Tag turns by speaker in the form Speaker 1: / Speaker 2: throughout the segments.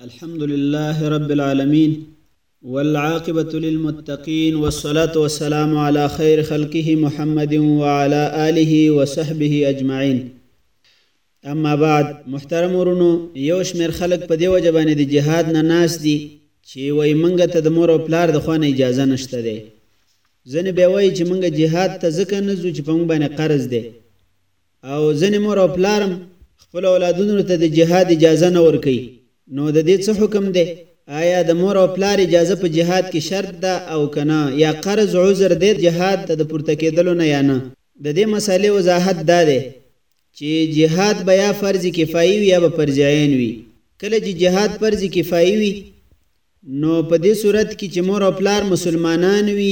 Speaker 1: الحمد لله رب العالمين والعاقبة للمتقين والصلاة والسلام على خير خلقه محمد وعلى آله وصحبه أجمعين. اما بعد محترم ورونو یوش میر خلق په دی وجه باندې د جهاد نه ناس دي چې وای منګه ته د مور او پلار د خوانه اجازه نشته دی. ځنه به وای چې منګه جهاد ته ځکه نه ځو چې په موږ باندې قرض دی، او ځنه مور او پلارم خپل اولادونو ته د جهاد اجازه نه ورکي. نو د دې څه حکم دی؟ آیا د مور او پلار اجازه په جهاد کې شرط ده او کنه، یا قرض عذر دی جهاد ته د پورته کېدلو نه یا نه؟ د دې مسالې وضاحت دا دی چې جهاد به یا فرض کفایي وي یا به فرض عین وي. کله چې جهاد فرض کفایي وي نو په دې صورت کې چې مور او پلار مسلمانان وي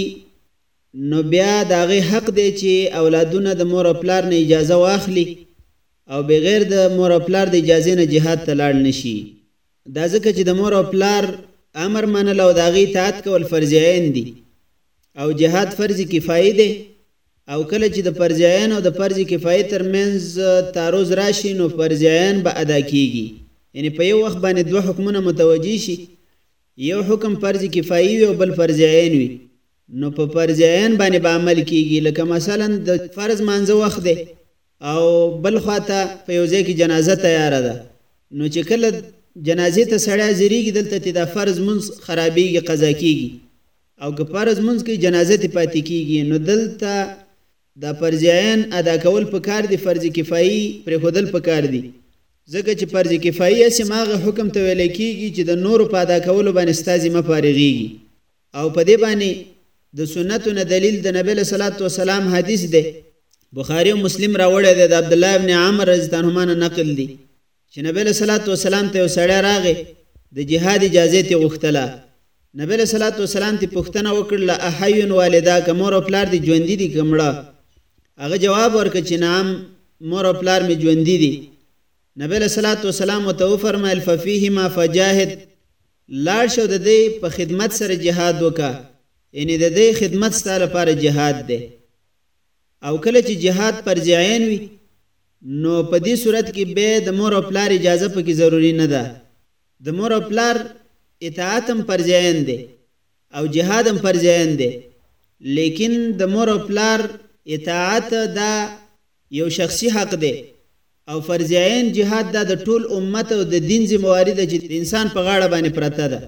Speaker 1: نو بیا د هغې حق دی چې اولادونه د مور او پلار نه اجازه واخلي او بغیر د مور او پلار د اجازې نه جهاد ته لاړ نشي. دا ځکه چې د مور او پلار امر منل او د هغې اطاعت کول فرض عین دي او جهاد فرض کفایي دی. او کله چې د فرض عین او د فرض کفایي ترمنځ تعارض راشي نو فرض عین به ادا کیږي، یعنی په یو وخت باندې دوه حکمونه متوجه شي، یو حکم فرض کفایي وي او بل فرض عین وي، نو په فرض عین باندې به عمل کیږي. لکه مثلا د فرض مانځه وخت دی او بل خواته په یو ځای کې جنازه تیاره ده، نو چې کله جنازې ته سړی حاضرېږي دلته ته دا فرض منځ خرابېږي، قضا کیږي، او که فرض منځ کې جنازه ته پاتې کیږي نو دلته دا فرض عین ادا کول پکار دي، فرض کفایي پرېښودل پکار دي. ځکه چې فرض کفایي اسې هغه حکم ته ویلی کېږي چې د نورو په ادا کولو باندې ستا ذمه فارغېږي. او په دې باندې د سنتو نه دلیل د نبي علیه صلات وسلام حدیث دی، بخاري او مسلم راوړی دی، د عبدالله ابن عمر رضی الله عنهما نه نقل دی چې نبی علیه صلات وسلام ته یو سړی راغی د جهاد اجازې ته غوښتله. نبی علیه صلات وسلام ته پوښتنه وکړله احی والداک، مور او پلار دې ژوندي دي که مړه؟ هغه جواب ورکړ چې نعم مور او پلار مې ژوندي دي. نبی علیه صلات وسلام ورته وفرمیل ففیهما فجاهد، لاړ شه د دې په خدمت سره جهاد وکړه، یعنی د دې خدمت ستا لپاره جهاد دی. او کله چې جهاد فرض عین وي نو په دې صورت کې به د مور او پلار اجازه پکې ضروری نه ده. د مور او پلار اطاعت هم فرض عین دی او جهاد هم فرض عین دی، لیکن د مور او پلار اطاعت دا یو شخصي حق دی او فرض عین جهاد دا د ټول امت او د دین ذمہواری ده چې د انسان په غاړه باندې پرته ده.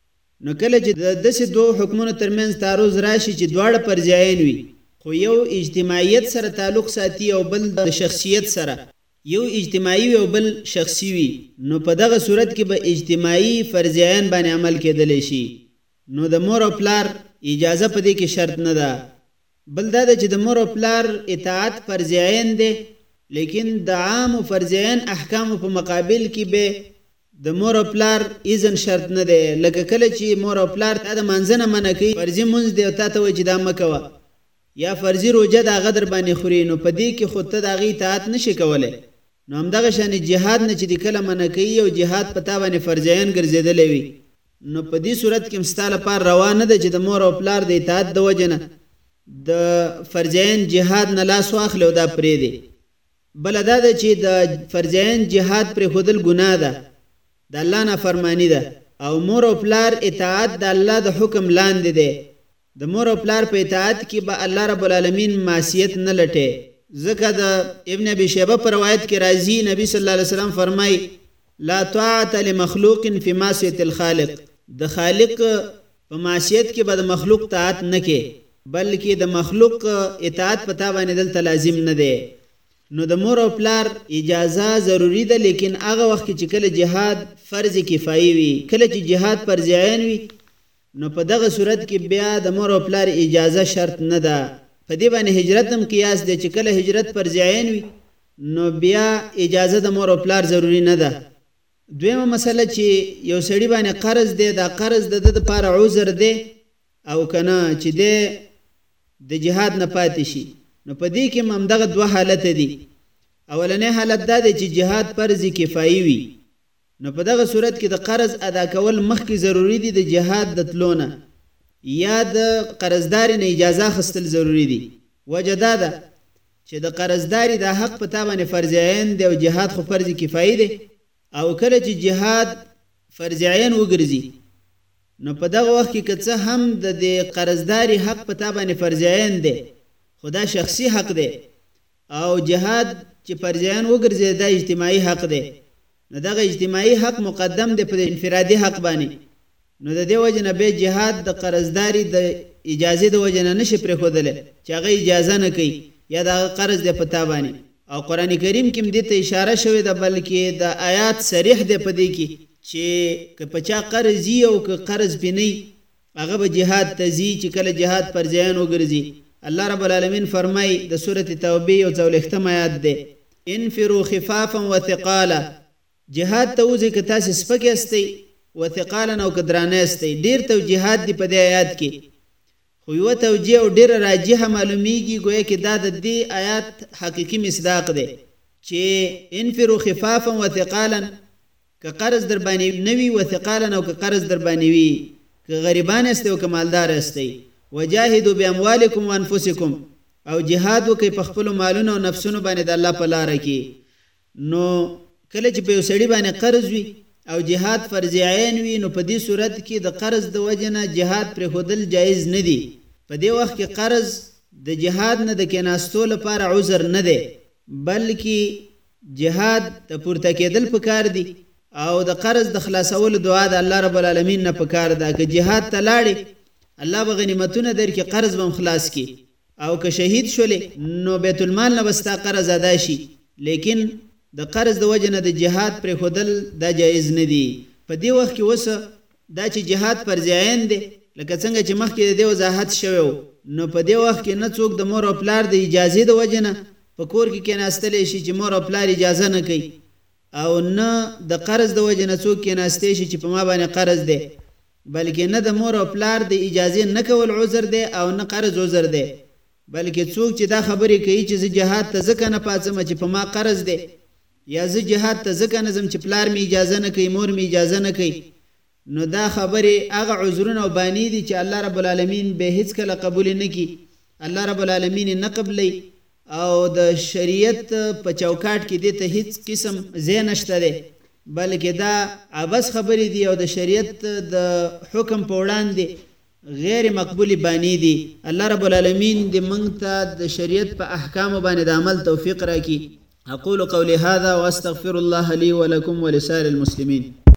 Speaker 1: نو کله چې د داسې دوه حکمونو ترمنځ تعارض راشي چې دواړه فرض عین وي خو یو اجتماعیت سره تعلق ساتي او بل د شخصیت سره، یو اجتماعي وي او بل شخصي وي، نو په دغه صورت کې به اجتماعي فرض عین باندې عمل کېدلی شي. نو د مور او پلار اجازه په دې کې شرط نه ده. بل دا ده چې د مور او پلار اطاعت فرض عین دی، لیکن د عام و فرض عین احکامو په مقابل کې به د مور او پلار اذن شرط نه دی. لکه کله چې مور او پلار تا د مانځه نه منع کوي، فرضي مونځ دی او تا ته وایي چې دا مه کوه، یا فرضي روژه د هغه در باندې خوري، نو په دې کې خو ته د هغې اطاعت نشي کولی. نو همدغه شانې جهاد نه چې د کله منع کوي او جهاد په تا باندې فرض عین ګرځېدلی وي، نو په دې صورت کې هم ستا لپاره روا نه ده چې د مور او پلار د اطاعت د وجې نه د فرض عین جهاد نه لاس واخلي او دا پرېږدي. بله دا ده چې د فرض عین جهاد پرېښودل ګناه ده، د الله نافرماني ده، او مور او پلار اطاعت د الله د حکم لاندې دی. د مور او پلار په اطاعت کې به الله رب العالمین معصیت نه لټي. ځکه د ابن ابي شیبه په روایت کې راځي نبی صلی الله علیه وسلم فرمای لا طاعت لمخلوق فی معصیة الخالق، د خالق په معصیت کې به د مخلوق طاعت نه کې، بلکې د مخلوق اطاعت په تا باندې دلته لازم نه دی. نو د مور او پلار اجازه ضروری ده، لیکن هغه وخت کې چې کله جهاد فرض کفایي وي، کله چې جهاد فرض عین وي نو په دغه صورت کې بیا د مور او پلار اجازه شرط نه ده. په دې باندې هجرت هم قیاس دی چې کله هجرت فرض عین وي نو بیا اجازه د مور او پلار ضروری نه ده. دویمه مسله چې یو سړي باندې قرض دی، دا قرض د ده دپاره عذر دی او کنه چې دی د جهاد نه پاتې شي، نو په دې کې همدغه دوه حالت دي. اولنی حالت دا دی چې جهاد فرض کفایي وي، نو په دغه صورت کې د قرض ادا کول مخکې ضروری دي د جهاد د تلو نه، یا د قرضداري نه اجازه اخیستل ضروری دي. وجه دا ده چې د قرضداري دا حق په تا باندې فرض عین دی او جهاد خو فرض کفایي دی. او کله چې جهاد فرض عین وګرځي نو په دغه وخت کې که څه هم د قرضداري حق په تا باندې فرض عین دی خو دا شخصي حق دی او جهاد چې فرض عین وګرځي دا اجتماعي حق دی نو دغه اجتماعي حق مقدم دی په انفرادي حق باندې نو د دې وجه نه به جهاد د قرضداري د اجازه د وجه نه نشي پرېښودلی چې هغه اجازه نه کوي یا د قرض دی په تا باندې او قرآن کریم کې هم دې ته اشاره شوې ده بلکې د آیات صریح دی په دې کې چې که په چا قرض وي او که قرض پې نه وي هغه به جهاد ته ځي چې کله جهاد فرض عین وګرځي الله رب العالمین فرمای د سورة توبه یو 40 آیات دی انفروا خفافا وثقالا جهاد ته وځئ که تاسې سپک یاستئ وثقالا او که درانه یاستئ ډېر توجیهات دي په دې آیات کې خو یوه توجیه او ډېره راجحه معلومیږي گویا کې دا د دې آیات حقیقي مصداق دی چې انفروا خفافا وثقالا که قرض در باندې نه وي وثقالا او که قرض در باندې وي که غریبان یاستئ او که مالدار یاستئ وجاهدوا باموالکم وانفسکم او جهاد وکړئ په خپلو مالونو او نفسونو باندې د الله په لاره کې نو کله چې په یو سړي باندې قرض وي او جهاد فرض عین وي نو په دې صورت کې د قرض د وجه نه جهاد پرېښودل جایز نه دي په دې وخت کې قرض د جهاد نه د کېناستو لپاره عذر نه دی بلکې جهاد ته پورته کېدل پکار دي او د قرض د خلاصولو دعا د الله رب العالمین نه پکار ده که جهاد ته لاړې الله به غنیمتونه درکړي قرض به هم خلاص کړي او که شهید شولې نو بیت المال نه به ستا قرض ادا شي لیکن د قرض د وجه نه د جهاد پرېښودل دا جایز نه دي په دې وخت کې اوس دا چې جهاد فرض عین دی لکه څنګه چې مخکې د دې وضاحت شوی و نو په دې وخت کې نه څوک د مور او پلار د اجازې د وجه نه په کور کې کېناستلی شي چې مور او پلار اجازه نه کوي او نه د قرض د وجه نه څوک کېناستی شي چې په ما باندې قرض دی بلکې نه د مور او پلار د اجازې نه کول عذر دی او نه قرض عذر دی بلکې څوک چې دا خبرې کوي چې زه جهاد ته ځکه نه پاڅم چې په ما قرض دی یا زه جهاد ته ځکه نه ځم چې پلار مې اجازه نه کوي مور مې اجازه نه کوي نو دا خبرې هغه عذرونه او بانې دي چې الله رب العالمین به هیڅکله قبول نه کړي الله رب العالمین نه قبلوي او د شریعت په چوکاټ کې دې ته هیڅ قسم ځای نشته دی بلکې دا عبث خبرې دي او د شریعت د حکم په وړاندې غیر مقبولی بانی دي الله رب العالمین دې موږ ته د شریعت په احکام باندې د عمل توفیق راکړي اقول قولي هذا واستغفر الله لي ولكم ولسائر المسلمين